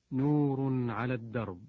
نور على الدرب،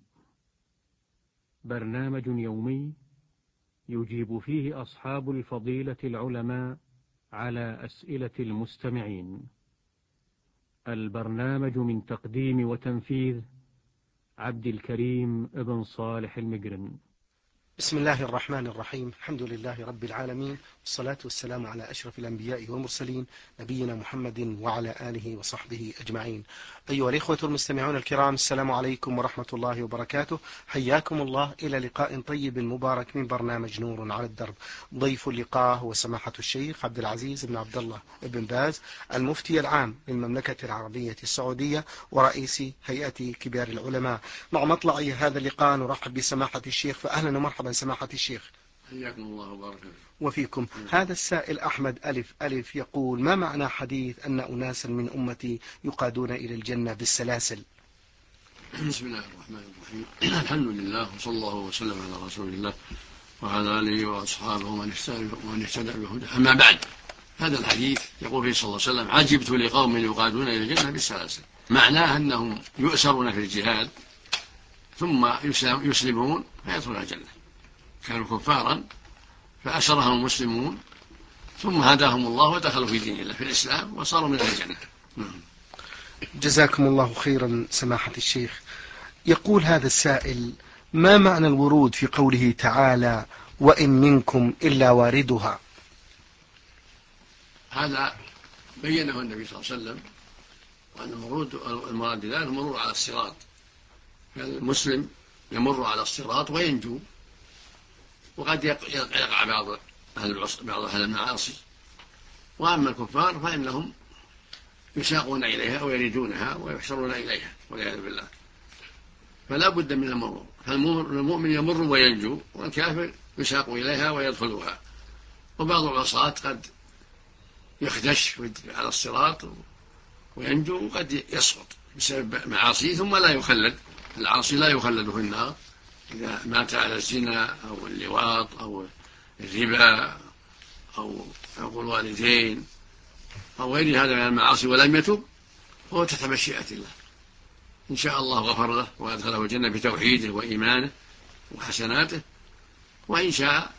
برنامج يومي يجيب فيه أصحاب الفضيلة العلماء على أسئلة المستمعين. البرنامج من تقديم وتنفيذ عبد الكريم ابن صالح المقرن. بسم الله الرحمن الرحيم. الحمد لله رب العالمين، والصلاة والسلام على أشرف الأنبياء والمرسلين نبينا محمد وعلى آله وصحبه أجمعين. أيها الإخوة المستمعون الكرام، السلام عليكم ورحمة الله وبركاته. حياكم الله إلى لقاء طيب مبارك من برنامج نور على الدرب. ضيف اللقاء هو سماحة الشيخ عبد العزيز بن عبد الله بن باز، المفتي العام للمملكة العربية السعودية ورئيس هيئة كبار العلماء. مع مطلع هذا اللقاء نرحب بسماحة الشيخ، فأهلا ومرحبا سماحة الشيخ. حياكم الله وبارك وفيكم. هذا السائل أحمد ألف ألف يقول: ما معنى حديث أن أناسا من أمتي يقادون إلى الجنة بالسلاسل؟ بسم الله الرحمن الرحيم. الحمد لله، وصلى الله وسلم على رسول الله وعلى آله وأصحابه ومن اهتدى بهداه. أما بعد، هذا الحديث يقول فيه صلى الله عليه وسلم: عجبت لقوم يقادون إلى الجنة بالسلاسل. معناه أنهم يؤسرون في الجهاد ثم يسلمون فيدخلون الجنة. كانوا كفارا فأسرهم المسلمون ثم هداهم الله ودخلوا في دين الله في الإسلام وصاروا من الجنة. جزاكم الله خيرا سماحة الشيخ. يقول هذا السائل: ما معنى الورود في قوله تعالى: وإن منكم إلا واردها؟ هذا بينه النبي صلى الله عليه وسلم، وأن المراد بذلك المرور على الصراط. المسلم يمر على الصراط وينجو، وقد يقع بعض أهل المعاصي. وأما الكفار فإنهم يساقون إليها ويريدونها ويحشرون إليها والعياذ بالله. فلا بد من المرور، فالمؤمن يمر وينجو، والكافر يساق إليها ويدخلها. وبعض العصاة قد يخدش على الصراط وينجو، وقد يسقط بسبب معاصيه ثم لا يخلد. العاصي لا يخلد في النار إذا مات على الزنا أو اللواط أو الربا أو عقوق الوالدين أو غير هذا من المعاصي ولم يتب، فهو تحت مشيئة الله. إن شاء الله غفر له وأدخله الجنة بتوحيده وإيمانه وحسناته، وإن شاء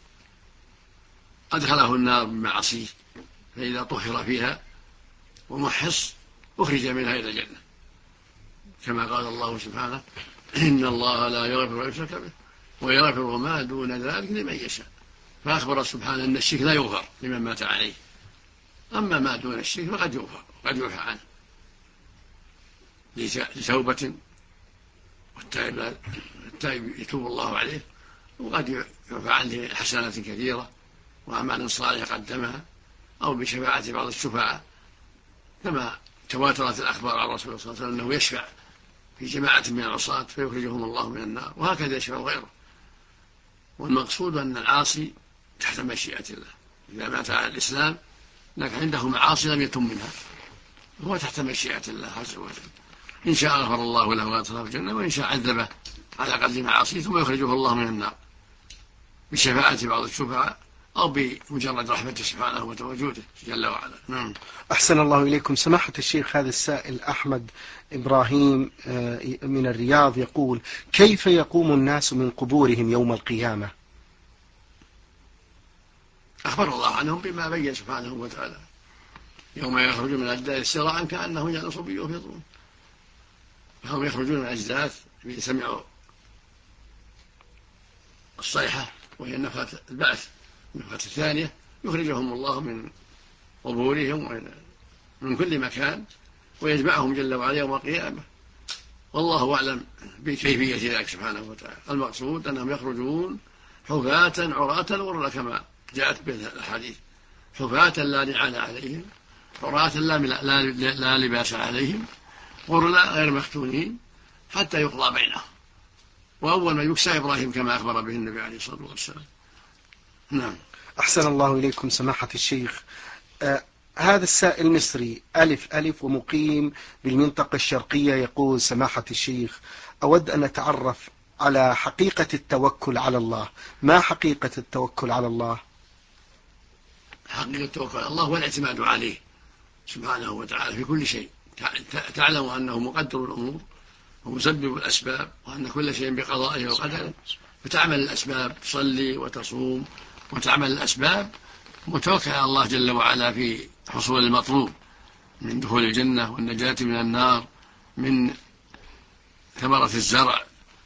أدخله النار بمعاصيه، فإذا طهر فيها ومحص أخرج منها إلى الجنة، كما قال الله سبحانه: إن الله لا يغفر أن يشرك به ويغفر ما دون ذلك لمن يشاء. فأخبر سبحانه أن الشرك لا يغفر لمن مات عليه، أما ما دون الشرك فقد يغفر وقد يعفى عنه لتوبة، والتائب يتوب الله عليه، وقد يعفى عنه حسنات كثيرة وأعمال صالحة قدمها، أو بشفاعة بعض الشفعاء، كما تواترت الأخبار عن رسول الله صلى الله عليه وسلم أنه يشفع في جماعة من العصاة فيخرجهم الله من النار، وهكذا يشفع غيره. والمقصود أن العاصي تحت مشيئة الله، إذا مات على الإسلام لكن عنده معاصي لم يتم منها، هو تحت مشيئة الله عز وجل. إن شاء غفر الله له وأدخله الجنة، وإن شاء عذبه على قدر معاصيه ثم يخرجه الله من النار بشفاعة بعض الشفعاء أو بمجرد رحمته سبحانه وتوجده جل وعلا. أحسن الله إليكم سماحة الشيخ. هذا السائل أحمد إبراهيم من الرياض يقول: كيف يقوم الناس من قبورهم يوم القيامة؟ أخبر الله عنهم بما بين سبحانه وتعالى: يوم يخرج من الأجداث سراعا كأنه ينصب يفيضون. فهم يخرجون من الأجداث سمعوا الصيحة وهي النفخة البعث، النفخة الثانية، يخرجهم الله من قبورهم من كل مكان ويجمعهم جل وعلا يوم القيامة، والله أعلم بكيفية ذلك سبحانه وتعالى. المقصود أنهم يخرجون حفاة عراة غرلا كما جاءت به الحديث: حفاة لا نعال عليهم، عراة لا لباس عليهم، غرلا غير مختونين، حتى يقضى بينهم. وأول ما يكسى إبراهيم كما أخبر به النبي عليه الصلاة والسلام. نعم. أحسن الله إليكم سماحة الشيخ. هذا السائل مصري ألف ألف ومقيم بالمنطقة الشرقية يقول: سماحة الشيخ، أود أن أتعرف على حقيقة التوكل على الله. ما حقيقة التوكل على الله؟ حقيقة التوكل على الله والاعتماد عليه سبحانه وتعالى في كل شيء. تعلم أنه مقدر الأمور ومسبب الأسباب، وأن كل شيء بقضائه وقدره، فتعمل الأسباب، تصلي وتصوم وتعمل الأسباب متوكل على الله جل وعلا في حصول المطلوب من دخول الجنة والنجاة من النار، من ثمرة الزرع،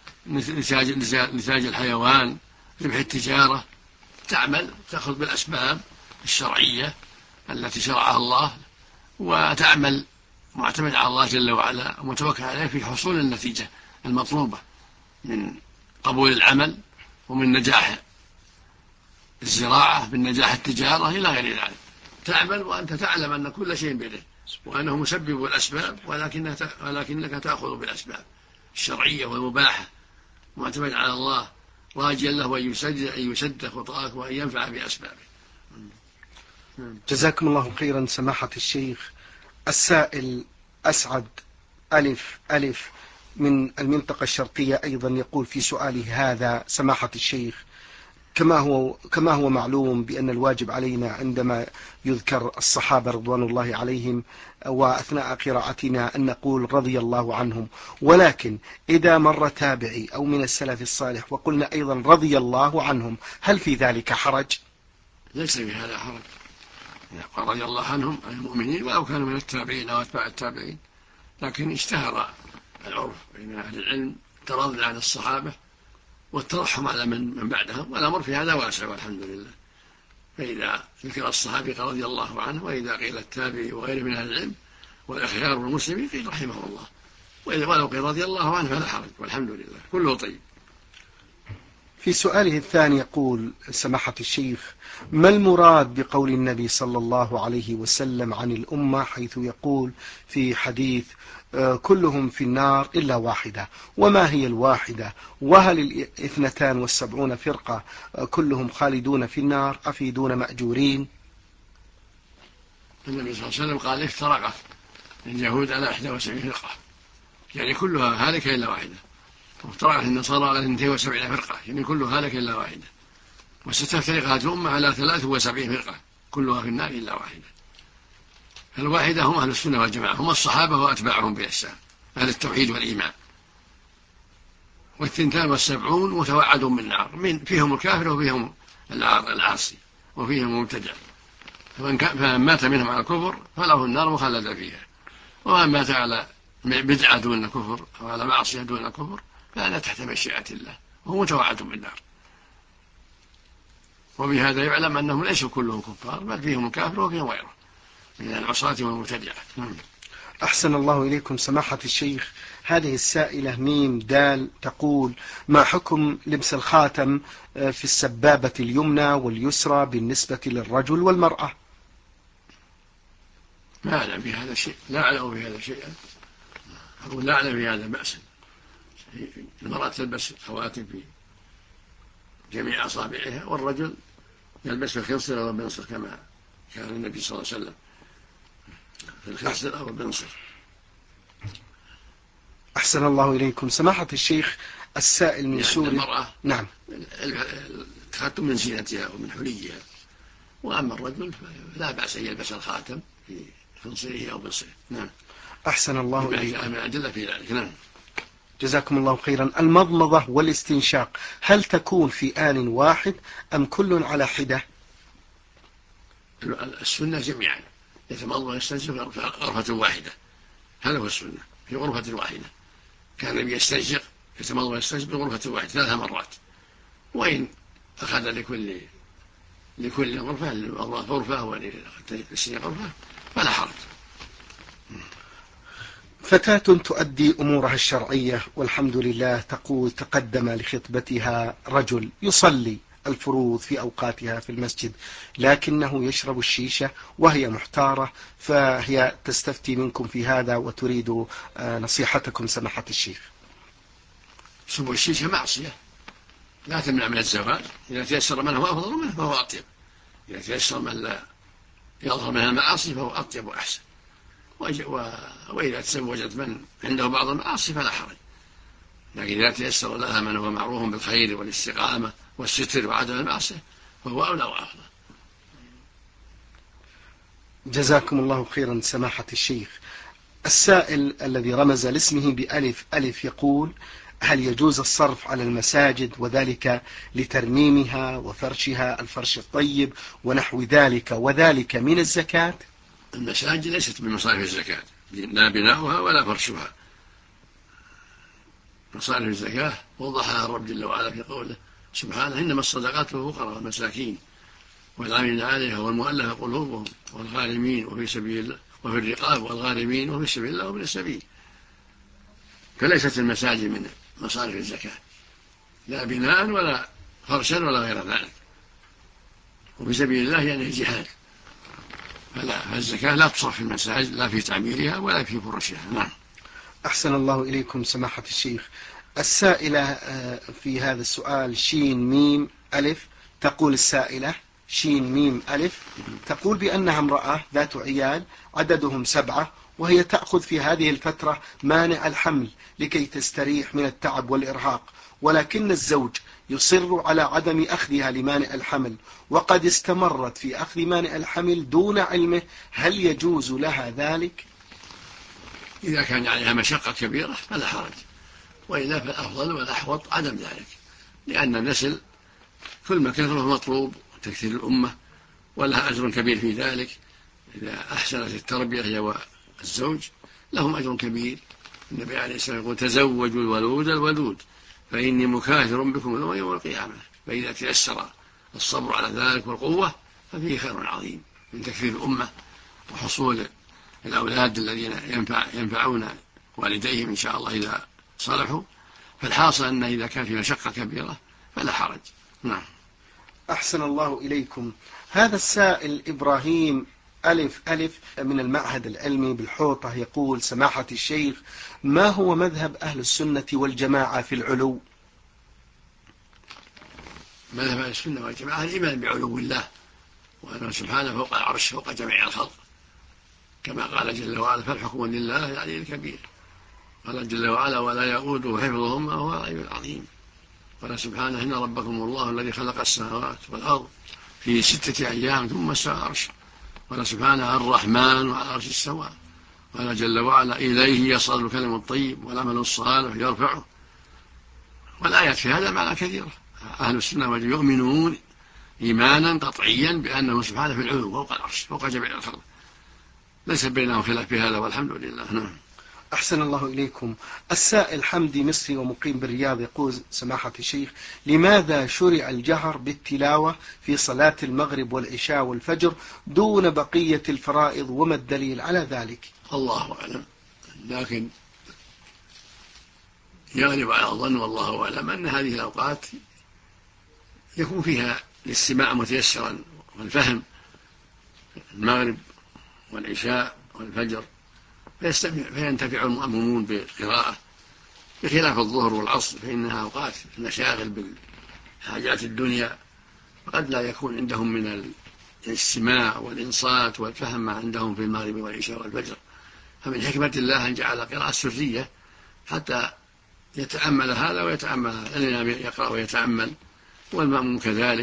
نتاج الحيوان، ربح التجارة. تعمل، تأخذ بالأسباب الشرعية التي شرعها الله، وتعمل معتمد على الله جل وعلا ومتوكل عليه في حصول النتيجة المطلوبة من قبول العمل، ومن نجاح الزراعة، من نجاح التجارة، إلى غير ذلك. تعمل وأنت تعلم أن كل شيء بيده، وأنه مسبب الأسباب، ولكنك تأخذ بالأسباب الشرعية والمباحة، معتمد على الله، راجيا له أن يسد خطاك وأن ينفع بأسبابه. جزاكم الله خيرا سماحة الشيخ. السائل أسعد ألف من المنطقة الشرقية أيضا يقول في سؤاله هذا: سماحة الشيخ، كما هو معلوم بأن الواجب علينا عندما يذكر الصحابة رضوان الله عليهم وأثناء قراءتنا أن نقول رضي الله عنهم، ولكن إذا مر تابعي أو من السلف الصالح وقلنا أيضا رضي الله عنهم، هل في ذلك حرج؟ ليس في هذا حرج، قال رضي الله عنهم عن المؤمنين ولو كانوا من التابعين أو أتباع التابعين، لكن اشتهر العرف بين أهل العلم التراضي عن الصحابة والترحم على من بعدهم، والأمر في هذا واسع والحمد لله. فإذا ذكر الصحابي قال رضي الله عنه، وإذا قيل التابعي وغيره من أهل العلم والأخيار والمسلمين قيل رحمه الله، ولو قيل رضي الله عنه فلا حرج والحمد لله، كله طيب. في سؤاله الثاني يقول سماحة الشيخ: ما المراد بقول النبي صلى الله عليه وسلم عن الأمة حيث يقول في حديث كلهم في النار إلا واحدة؟ وما هي الواحدة؟ وهل 72 فرقة كلهم خالدون في النار أفيدون مأجورين؟ النبي صلى الله عليه وسلم قال افترقت اليهود على 71 فرقة، يعني كلها هالكة إلا واحدة، وافترقت النصارى على 72 فرقة، يعني كلها هالكة إلا واحدة، وستفترق هذه الأمة على 73 فرقة كلها في النار إلا واحدة. الواحدة هم أهل السنة والجماعة، هم الصحابة وأتباعهم بإحسان، أهل التوحيد والإيمان. 72 متوعدون بالنار، فيهم الكافر وفيهم العاصي وفيهم المبتدع، فمن مات منهم على الكفر فله النار مخلدا فيها، ومن مات على بدعة دون كفر أو على معصية دون كفر فلا تحت مشيئة الله، وهو متوعد بالنار. وبهذا يعلم أنهم ليسوا كلهم كفار، بل فيهم الكافر وفيهم غيره من العصاة والمبتدعة. أحسن الله إليكم سماحة الشيخ. هذه السائلة ميم دال تقول: ما حكم لبس الخاتم في السبابة اليمنى واليسرى بالنسبة للرجل والمرأة؟ ما أعلم في هذا شيء، لا أعلم في هذا شيئا، أقول لا أعلم في هذا بأسا. المرأة تلبس خواتم في جميع أصابعها، والرجل يلبس الخنصر أو البنصر كما كان النبي صلى الله عليه وسلم في الخنصر أو البنصر. أحسن الله إليكم سماحة الشيخ. السائل من يعني سوريا. المرأة نعم، الخاتم من زينتها ومن حليها، وأما الرجل فلا بأس أن يلبس الخاتم في خنصره أو بنصره. نعم. أحسن الله إليكم. من أدلة في ذلك. نعم. جزاكم الله خيرا. المضمضة والاستنشاق هل تكون في آن واحد أم كل على حدة؟ السنة جميعا يتمضمض ويستنشق في غرفة واحدة، هذا هو السنة، في غرفة واحدة. كان النبي يستنشق يتمضمض ويستنشق في غرفة واحدة 3 مرات، وإن أخذ لكل غرفة وللاستنشاق غرفة فلا حرج. فتاة تؤدي أمورها الشرعية والحمد لله، تقول تقدم لخطبتها رجل يصلي الفروض في أوقاتها في المسجد، لكنه يشرب الشيشة وهي محتارة، فهي تستفتي منكم في هذا وتريد نصيحتكم سماحة الشيخ. شرب الشيشة معصية لا تمنع من الزواج، إذا تيسر من هو أفضل منه فهو أطيب، إذا تيسر من لا يظهر من المعاصي فهو أطيب وأحسن، وإذا تزوجت من عنده بعض المعاصي فلا حرج، لكن إذا تيسر لها من هو معروف بالخير والاستقامة والستر وعدم المعصية فهو أولى وأفضل. جزاكم الله خيرا سماحة الشيخ. السائل الذي رمز لاسمه بألف ألف يقول: هل يجوز الصرف على المساجد وذلك لترميمها وفرشها الفرش الطيب ونحو ذلك وذلك من الزكاة؟ المساجد ليست من مصارف الزكاة، لا بناؤها ولا فرشها. مصارف الزكاة وضحها الرب جل وعلا في قوله سبحانه: إنما الصدقات للفقراء والمساكين والعاملين عليها والمؤلفة قلوبهم والغارمين وفي سبيل الله وفي الرقاب والغارمين وفي سبيل الله وابن السبيل. فليست المساجد من مصارف الزكاة، لا بناء ولا فرشا ولا غير ذلك. وفي سبيل الله يعني الجهاد، فالزكاة لا تصرف في المساجد، لا في تعميرها ولا في فرشها. نعم. أحسن الله إليكم سماحة الشيخ. السائلة في هذا السؤال شين ميم ألف تقول: السائلة شين ميم ألف تقول بأنها امرأة ذات عيال عددهم 7، وهي تأخذ في هذه الفترة مانع الحمل لكي تستريح من التعب والإرهاق، ولكن الزوج يصر على عدم أخذها لمانع الحمل، وقد استمرت في أخذ مانع الحمل دون علمه، هل يجوز لها ذلك؟ إذا كان عليها مشقة كبيرة فلا حرج، وإلا فالأفضل والأحوط عدم ذلك، لأن النسل كل ما كثره مطلوب وتكثير الأمة، ولها أجر كبير في ذلك. إذا أحسنت التربية هي والزوج لهم أجر كبير. النبي عليه الصلاة والسلام يقول: تزوجوا الولود الودود فإني مكاثر بكم الأمم يوم القيامة. فإذا تيسر الصبر على ذلك والقوة ففيه خير عظيم من تكثير الأمة وحصول الأولاد الذين ينفعون والديهم إن شاء الله إذا صلحوا. فالحاصل أن إذا كان في مشقة كبيرة فلا حرج. نعم. أحسن الله إليكم. هذا السائل إبراهيم ألف ألف من المعهد العلمي بالحوطة يقول: سماحة الشيخ، ما هو مذهب أهل السنة والجماعة في العلو؟ مذهب أهل السنة والجماعة الإيمان بعلو الله، وأنه سبحانه فوق العرش فوق جميع الخلق، كما قال جل وعلا: فالحكم لله العلي الكبير. قال جل وعلا: ولا يؤوده حفظهما وهو العلي العظيم. قال سبحانه: إن ربكم الله الذي خلق السماوات والأرض في 6 أيام ثم استوى على العرش. قال سبحانه: الرحمن على العرش استوى. قال جل وعلا: إليه يصعد الكلم الطيب والعمل الصالح يرفعه. والآيات في هذا معنى كثيرة. أهل السنة والجماعة يؤمنون إيمانا قطعيا بأنه سبحانه في العلو فوق العرش فوق جميع الخلق، ليس بينهم خلاف في هذا والحمد لله. نعم. أحسن الله إليكم. السائل حمدي مصري ومقيم بالرياض يقول: سماحة الشيخ، لماذا شرع الجهر بالتلاوة في صلاة المغرب والعشاء والفجر دون بقية الفرائض، وما الدليل على ذلك؟ الله أعلم، لكن يغلب على الظن والله أعلم أن هذه الأوقات يكون فيها الاستماع متيسرا والفهم، المغرب والعشاء والفجر، فينتفع المأمومون بالقراءة، بخلاف الظهر والعصر فإنها أوقات المشاغل بالحاجات الدنيا، وقد لا يكون عندهم من الاستماع والإنصات والفهم ما عندهم في المغرب والعشاء والفجر. فمن حكمة الله أن جعل القراءة سرية حتى يتأمل هذا ويتأمل هذا، الإمام يقرأ ويتأمل والمأموم كذلك،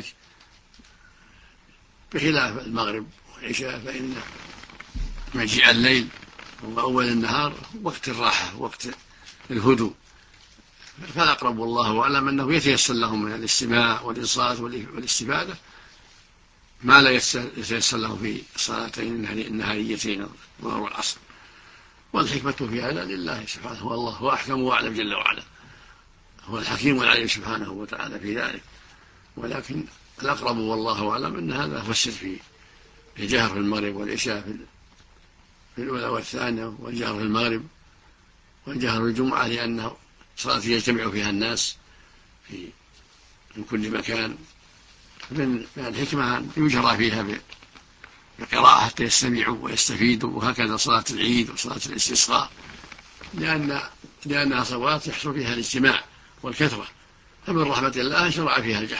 بخلاف المغرب والعشاء فإن مجيء الليل وأول النهار وقت الراحة وقت الهدوء، فالأقرب والله أعلم أنه يتيسر لهم من الاستماع والإنصات والاستفادة ما لا يتيسر له في الصلاتين النهاريتين الظهر والعصر. والحكمة في هذا لله سبحانه، والله هو أحكم وأعلم جل وعلا، هو الحكيم العليم سبحانه وتعالى في ذلك. ولكن الأقرب والله أعلم أن هذا هو السر في الجهر في المغرب والعشاء في الأولى والثانية، والجهر في المغرب والجهر في الجمعة، لأنه صلاة يجتمع فيها الناس من كل مكان. من الحكمة أن يجرى فيها بقراءة حتى يستمعوا ويستفيدوا، وهكذا صلاة العيد وصلاة الاستسقاء، لأنها صلوات يحصل فيها الاجتماع والكثرة، فمن رحمة الله شرع فيها الجهر.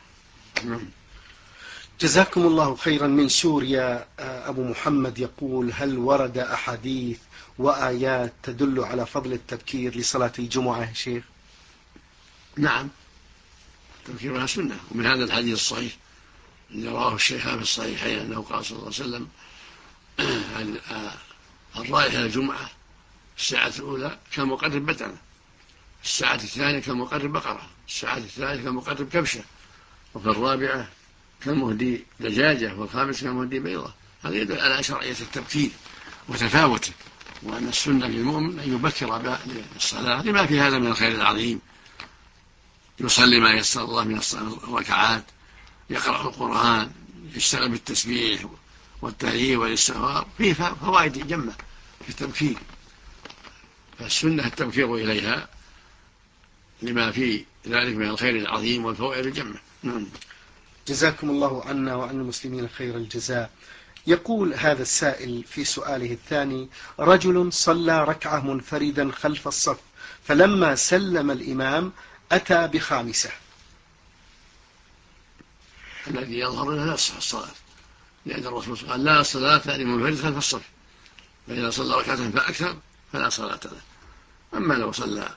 جزاكم الله خيرا. من سوريا أبو محمد يقول: هل ورد أحاديث وآيات تدل على فضل التبكير لصلاة الجمعة يا شيخ؟ نعم، تبكيرها سنة، ومن هذا الحديث الصحيح الذي رواه الشيخان في الصحيحين أنه قال صلى الله عليه وسلم: الرائح إلى الجمعة الساعة الأولى كمقرب بدنة، الساعة الثانية كمقرب بقرة، الساعة الثالثة كمقرب كبشة، وفي الرابعة كمهدي دجاجة، والخامس كمهدي بيضة. هذا يدل على شرعية التبكير وتفاوته، وأن السنة للمؤمن أن يبكر بالصلاة لما في هذا من الخير العظيم. يصلي ما يسر الله من الركعات، يقرأ القرآن، يشتغل بالتسبيح والتهليل والاستغفار، فيه فوائد جمة في التبكير، فالسنة التبكير إليها لما في ذلك من الخير العظيم والفوائد الجمة. جزاكم الله عنا وعن المسلمين خير الجزاء. يقول هذا السائل في سؤاله الثاني: رجل صلى ركعة منفردا خلف الصف، فلما سلم الإمام أتى بخامسة. الذي يظهر له لا تصح الصلاة، لأن الرسول قال لا صلاة لمنفرد خلف الصف، فإذا صلى ركعة فأكثر فلا صلاة له. أما لو صلى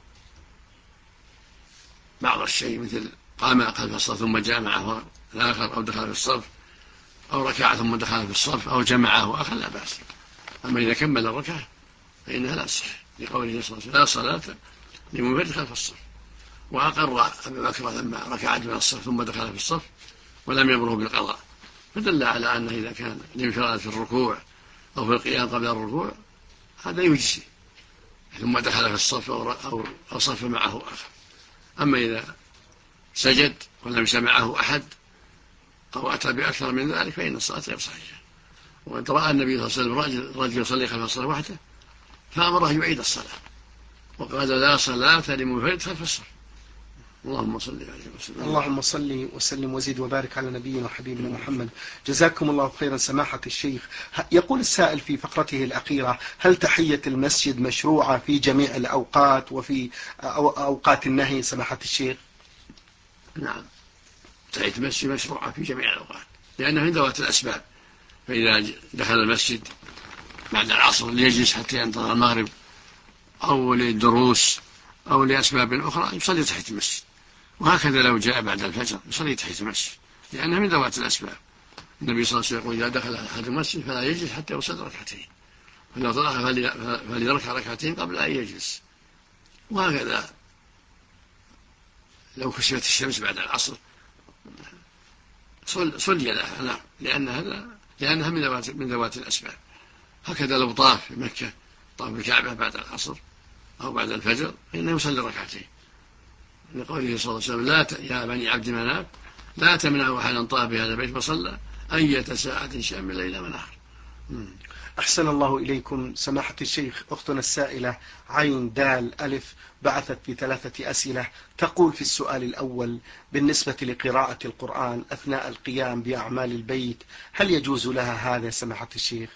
بعض الشيء مثل قام خلف الصف ثم جامعه الآخر، أو دخل في الصف، أو ركع ثم دخل في الصف، أو جمعه آخر، لا بأس. أما إذا كمل الركعة فإنها لا تصح، لقوله صلى الله عليه وسلم لا صلاة لمنفرد خلف الصف. وأقر أبو بكر لما ركع من الصف ثم دخل في الصف ولم يأمره بالقضاء، فدل على أنه إذا كان الانفراد في الركوع أو في القيام قبل الركوع هذا يجزي، ثم دخل في الصف أو صف معه آخر. أما إذا سجد ولم يسمعه أحد أو أتى بأكثر من ذلك فإن الصلاة غير صحيحة. وقد رأى النبي صلى الله عليه وسلم رجل يصلي خلف الصلاة وحده فأمره يعيد الصلاة، وقال لا صلاة لمنفرد خلف الصف. اللهم صل عليه وسلم. اللهم صل وسلم وزد وبارك على نبينا وحبيبنا محمد. جزاكم الله خيرا سماحة الشيخ. يقول السائل في فقرته الأخيرة: هل تحية المسجد مشروعة في جميع الأوقات وفي أوقات النهي سماحة الشيخ؟ نعم، تحية المسجد مشروعة في جميع الأوقات، لأنها من ذوات الأسباب. فإذا دخل المسجد بعد العصر ليجلس حتى ينتظر المغرب أو للدروس أو لأسباب أخرى يصلي تحية المسجد، وهكذا لو جاء بعد الفجر يصلي تحية المسجد، لأنها من ذوات الأسباب. النبي صلى الله عليه وسلم يقول إذا دخل أحد المسجد فلا يجلس حتى يصلي ركعتين، فلو طلع فليركع ركعتين قبل أن يجلس. وهكذا لو كشفت الشمس بعد العصر صلي لها، نعم، لأنها من ذوات الأسباب. هكذا لو طاف في مكة، طاف الكعبة بعد العصر أو بعد الفجر فإنه يصلي ركعتين، لقوله صلى الله عليه وسلم يا بني عبد مناف لا تمنعوا أحدا طاف بهذا البيت فصلى أية ساعة شاء من ليل ونهار. أحسن الله إليكم سماحة الشيخ. أختنا السائلة عين دال ألف بعثت ب3 أسئلة. تقول في السؤال الأول: بالنسبة لقراءة القرآن أثناء القيام بأعمال البيت هل يجوز لها هذا سماحة الشيخ؟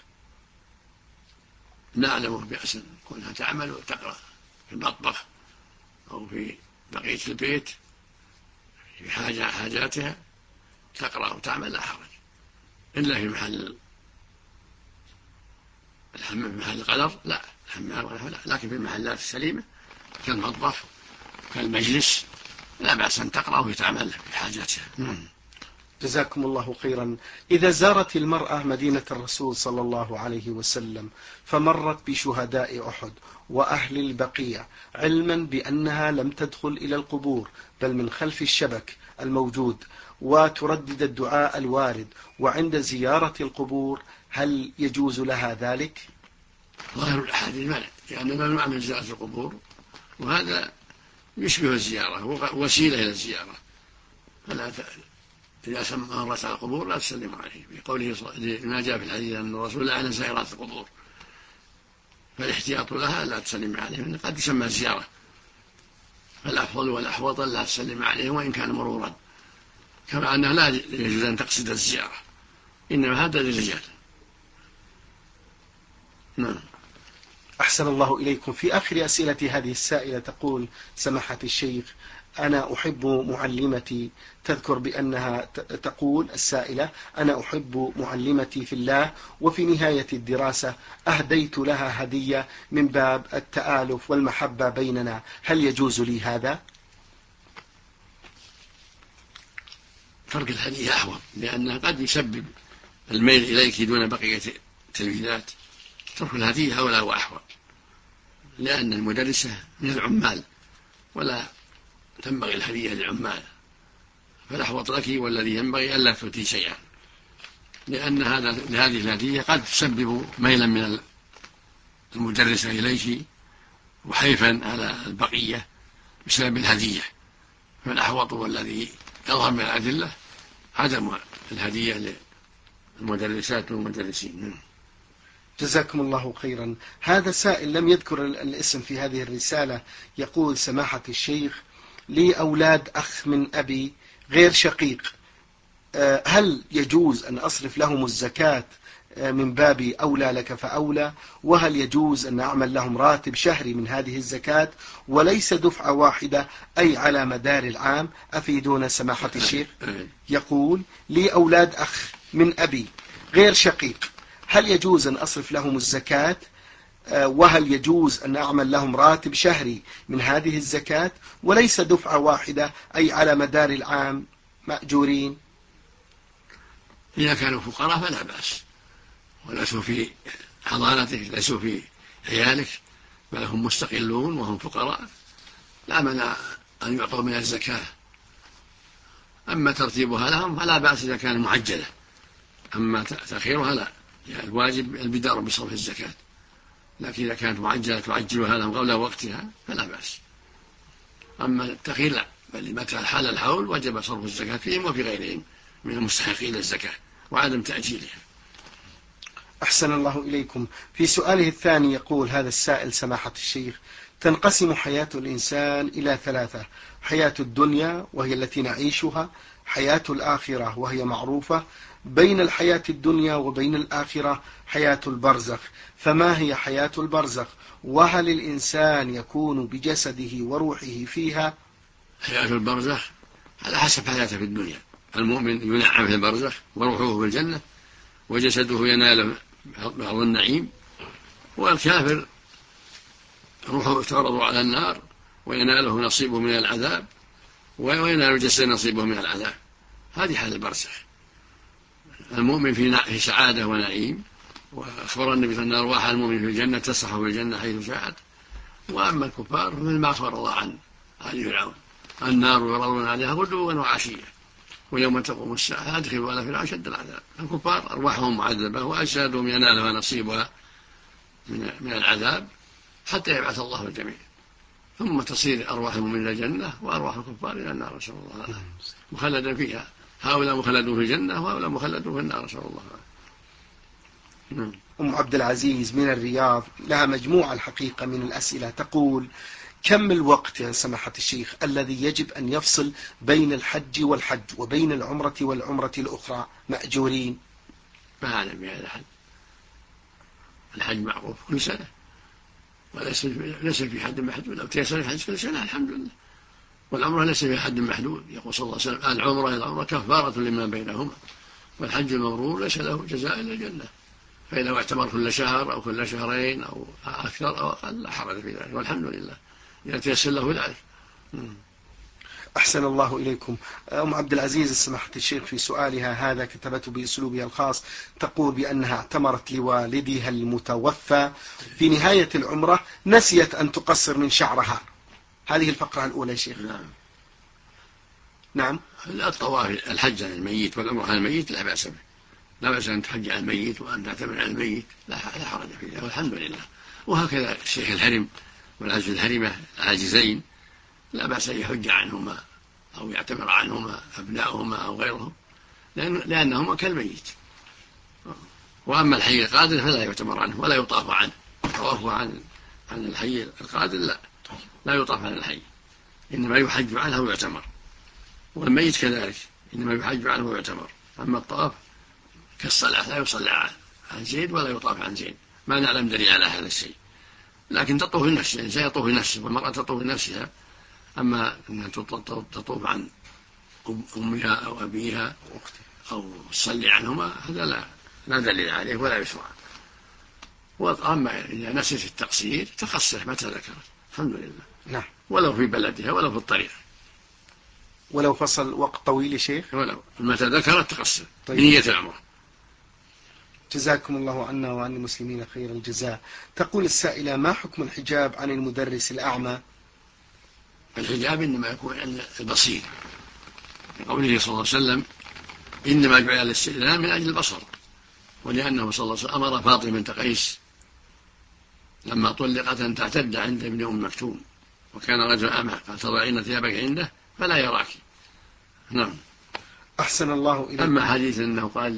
لا أعلمه بأسا كونها تعمل وتقرأ في المطبخ أو في بقية البيت في حاجاتها تقرأ وتعمل لا حرج، إلا في محل الحمام، في محل القدر لا، الحمام ولا لا، لكن في المحلات السليمة كالمطبخ كالمجلس لا بأس أن تقرأ وتعمل في حاجاتها. جزاكم الله خيرا. إذا زارت المرأة مدينة الرسول صلى الله عليه وسلم فمرت بشهداء أحد وأهل البقيع علما بأنها لم تدخل إلى القبور بل من خلف الشبك الموجود، وتردد الدعاء الوارد وعند زيارة القبور، هل يجوز لها ذلك؟ ظاهر الأحاديث منع، لأن ممنوع من زيارة القبور، وهذا يشبه الزيارة وسيلة إلى الزيارة، فلا إذا مرت على القبور لا تسلم عليه، بقوله ما جاء في الحديث أن الرسول لعن زائرات القبور، فالاحتياط لها لا تسلم عليه، قد تسمى زيارة، فالأفضل والأحوط لا تسلم عليه وإن كان مرورا، كما أنه لا يجوز أن تقصد الزيارة، إنما هذا للرجال. نعم. أحسن الله إليكم. في آخر أسئلة هذه السائلة تقول سماحة الشيخ: أنا أحب معلمتي، تذكر بأنها تقول السائلة: أنا أحب معلمتي في الله، وفي نهاية الدراسة أهديت لها هدية من باب التآلف والمحبة بيننا، هل يجوز لي هذا؟ ترك الهدية أحوط، لأنها قد يسبب الميل إليك دون بقية التلميذات، ترك الهدية أولى وأحوط، لأن المدرسة من العمال ولا تنبغي الهدية للعمال، فالأحوط لك والذي ينبغي ألا تؤتي شيئا، لأن هذه الهدية قد تسبب ميلا من المدرسة إليك وحيفا على البقية بسبب الهدية، فالأحوط والذي يظهر من الأدلة عدم الهدية للمدرسات والمدرسين. جزاكم الله خيرا. هذا سائل لم يذكر الاسم في هذه الرسالة، يقول: سماحة الشيخ، لي أولاد أخ من أبي غير شقيق، هل يجوز أن أصرف لهم الزكاة من باب أولى لك فأولى؟ وهل يجوز أن أعمل لهم راتب شهري من هذه الزكاة وليس دفعة واحدة أي على مدار العام؟ أفيدونا سماحة الشيخ. يقول: لي أولاد أخ من أبي غير شقيق، هل يجوز أن أصرف لهم الزكاة؟ وهل يجوز أن أعمل لهم راتب شهري من هذه الزكاة وليس دفعة واحدة أي على مدار العام مأجورين؟ إذا كانوا فقراء فلا بأس، وليسوا في حضانتك، ليسوا في عيالك، بل هم مستقلون وهم فقراء، لا منع أن يعطوا من الزكاة. أما ترتيبها لهم فلا بأس إذا كان معجلة، أما تأخيرها لا، يعني الواجب البدار بصرف الزكاة، لكن إذا كانت معجلة تعجلها لهم قبل وقتها فلا بأس. أما التأخير لا، بل متى حال الحول وجب صرف الزكاة فيهم وفي غيرهم من المستحقين للزكاة وعدم تأجيلها. أحسن الله إليكم. في سؤاله الثاني يقول هذا السائل: سماحة الشيخ، تنقسم حياة الإنسان إلى ثلاثة: حياة الدنيا وهي التي نعيشها، حياة الآخرة وهي معروفة، بين الحياة الدنيا وبين الآخرة حياة البرزخ، فما هي حياة البرزخ؟ وهل الإنسان يكون بجسده وروحه فيها؟ حياة البرزخ على حسب حياته في الدنيا، المؤمن ينعم في البرزخ وروحه في الجنة وجسده ينال بعض النعيم، والكافر روحه تعرض على النار ويناله نصيبه من العذاب وينال الجسد نصيبه من العذاب. هذه حال البرزخ. المؤمن في سعادة ونعيم، وأخبر النبي صلى الله عليه وسلم: أرواح المؤمن في الجنة تسرح في الجنة حيث شاءت. وأما الكفار فمن ما أخبر الله عن آل فرعون: النار يعرضون عليها غدوا وعشيا ويوم تقوم الساعة أدخلوا آل فرعون أشد العذاب. الكفار أرواحهم معذبة وأجسادهم ينالها نصيبها من العذاب حتى يبعث الله الجميع، ثم تصير أرواح المؤمنين إلى الجنة وأرواح الكفار إلى النار، نسأل الله العافية، مخلدا فيها. هؤلاء مخلدون في الجنة وهؤلاء مخلدون في النار، نسأل الله العافية. أم عبد العزيز من الرياض لها مجموعة الحقيقة من الأسئلة، تقول: كم الوقت يا سماحة الشيخ الذي يجب أن يفصل بين الحج والحج وبين العمرة والعمرة الأخرى مأجورين؟ ما أعلم بهذا الحج. الحج معروف كل سنة وليس في حد محدود، لو تيسر الحج كل سنة الحمد لله. والعمرة ليس في حد محدود، يقول صلى الله عليه وسلم: العمرة إلى العمرة كفارة لما بينهما، والحج المبرور ليس له جزاء إلا الجنة. فإذا اعتمر كل شهر أو كل شهرين أو أكثر أو أقل لا حرج في ذلك، والحمد لله إذا تيسر له ذلك. أحسن الله إليكم. أم عبد العزيز سماحة الشيخ في سؤالها هذا كتبته بأسلوبها الخاص، تقول بأنها اعتمرت لوالدها المتوفى في نهاية العمرة، نسيت أن تقصر من شعرها. هذه الفقرة الأولى يا شيخ. نعم. الطواف الحج عن الميت والعمرة عن الميت لا بأس به، لا بأس أن تحج عن الميت وأن تعتمر عن الميت، لا حرج في ذلك والحمد لله. وهكذا الشيخ الهرم والعجز الهرمة العاجزين لا بأس أن يحج عنهما أو يعتمر عنهما أبناؤهما أو غيرهم، لأنهما كالميت. وأما الحي القادر فلا يعتمر عنه ولا يطاف عنه، طوافه عن الحي القادر لا يطاف عن الحي، إنما يحج عنه ويعتمر. والميت كذلك إنما يحج عنه ويعتمر. أما الطواف كالصلاة لا يصلى عن زيد ولا يطاف عن زيد، ما نعلم دليل على هذا الشيء، لكن تطوف النفس، الإنسان يطوف نفسه والمرأة تطوف نفسها. أما أن تطوف عن أمها أو أبيها أو تصلي عنهما هذا لا دليل عليه ولا يشرع. وأما إذا نسيت التقصير تقصر متى ذكرت الحمد لله. نعم. ولو في بلدها ولو في الطريق، ولو فصل وقت طويل يا شيخ، ولو متى ذكرت تقصر. طيب. بنية العمرة. جزاكم الله عنا وعن المسلمين خير الجزاء. تقول السائلة: ما حكم الحجاب عن المدرس الأعمى؟ الحجاب إنما يكون عن البصير، لقوله صلى الله عليه وسلم: إنما جعل الاستئذان من أجل البصر، ولأنه صلى الله عليه وسلم أمر فاطمة بنت قيس لما طلقت أن تعتد عند ابن أم مكتوم، وكان رجل أعمى، قال: تضعين ثيابك عنده فلا يراك. نعم. أحسن الله إليك. أما حديث أنه قال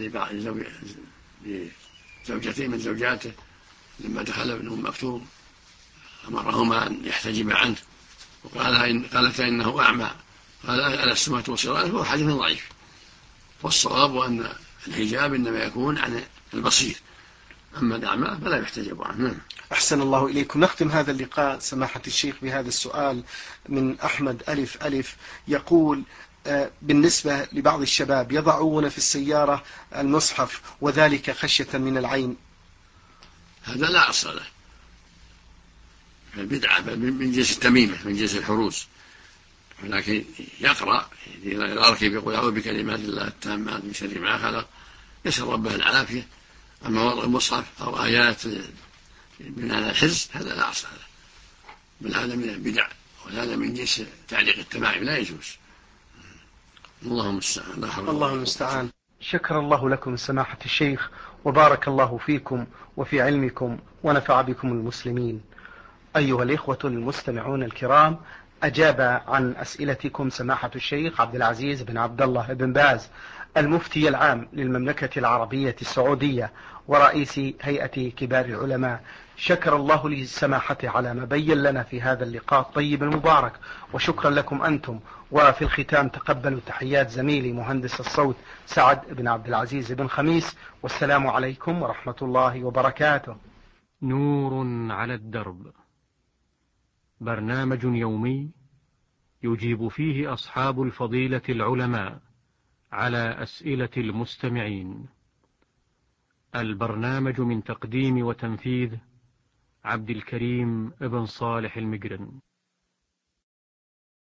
لزوجتين من زوجاته لما دخل ابن أم مكتوم أمرهما أن يحتجبا عنه، قالتا إنه أعمى، قال: ألستما تبصران؟ هو حديث ضعيف، والصواب أن الحجاب إنما يكون عن البصير، أما الأعمى فلا يحتجب عنه. نعم. أحسن الله إليكم. نختم هذا اللقاء سماحة الشيخ بهذا السؤال من أحمد ألف ألف، يقول: بالنسبة لبعض الشباب يضعون في السيارة المصحف وذلك خشية من العين. هذا لا أصل له، البدعة من جنس التميمة، من جنس الحروس، ولكن يقرأ إذا ركب يقول: أعوذ بكلمات الله التامات من شر ما خلق، يسأل ربه العافية. أما وضع المصحف أو آيات من هذا الحرز هذا لا أصل له، بل هذا من البدع، وهذا من جنس تعليق التمائم، لا يجوز. اللهم المستعان. الله المستعان. شكر الله لكم سماحة الشيخ، وبارك الله فيكم وفي علمكم ونفع بكم المسلمين. أيها الإخوة المستمعون الكرام، أجاب عن أسئلتكم سماحة الشيخ عبد العزيز بن عبد الله بن باز، المفتي العام للمملكة العربية السعودية ورئيس هيئة كبار العلماء. شكر الله لسماحته على ما بين لنا في هذا اللقاء الطيب المبارك، وشكرا لكم أنتم. وفي الختام تقبلوا تحيات زميلي مهندس الصوت سعد بن عبد العزيز بن خميس، والسلام عليكم ورحمة الله وبركاته. نور على الدرب، برنامج يومي يجيب فيه أصحاب الفضيلة العلماء على أسئلة المستمعين. البرنامج من تقديم وتنفيذ عبد الكريم ابن صالح المقرن.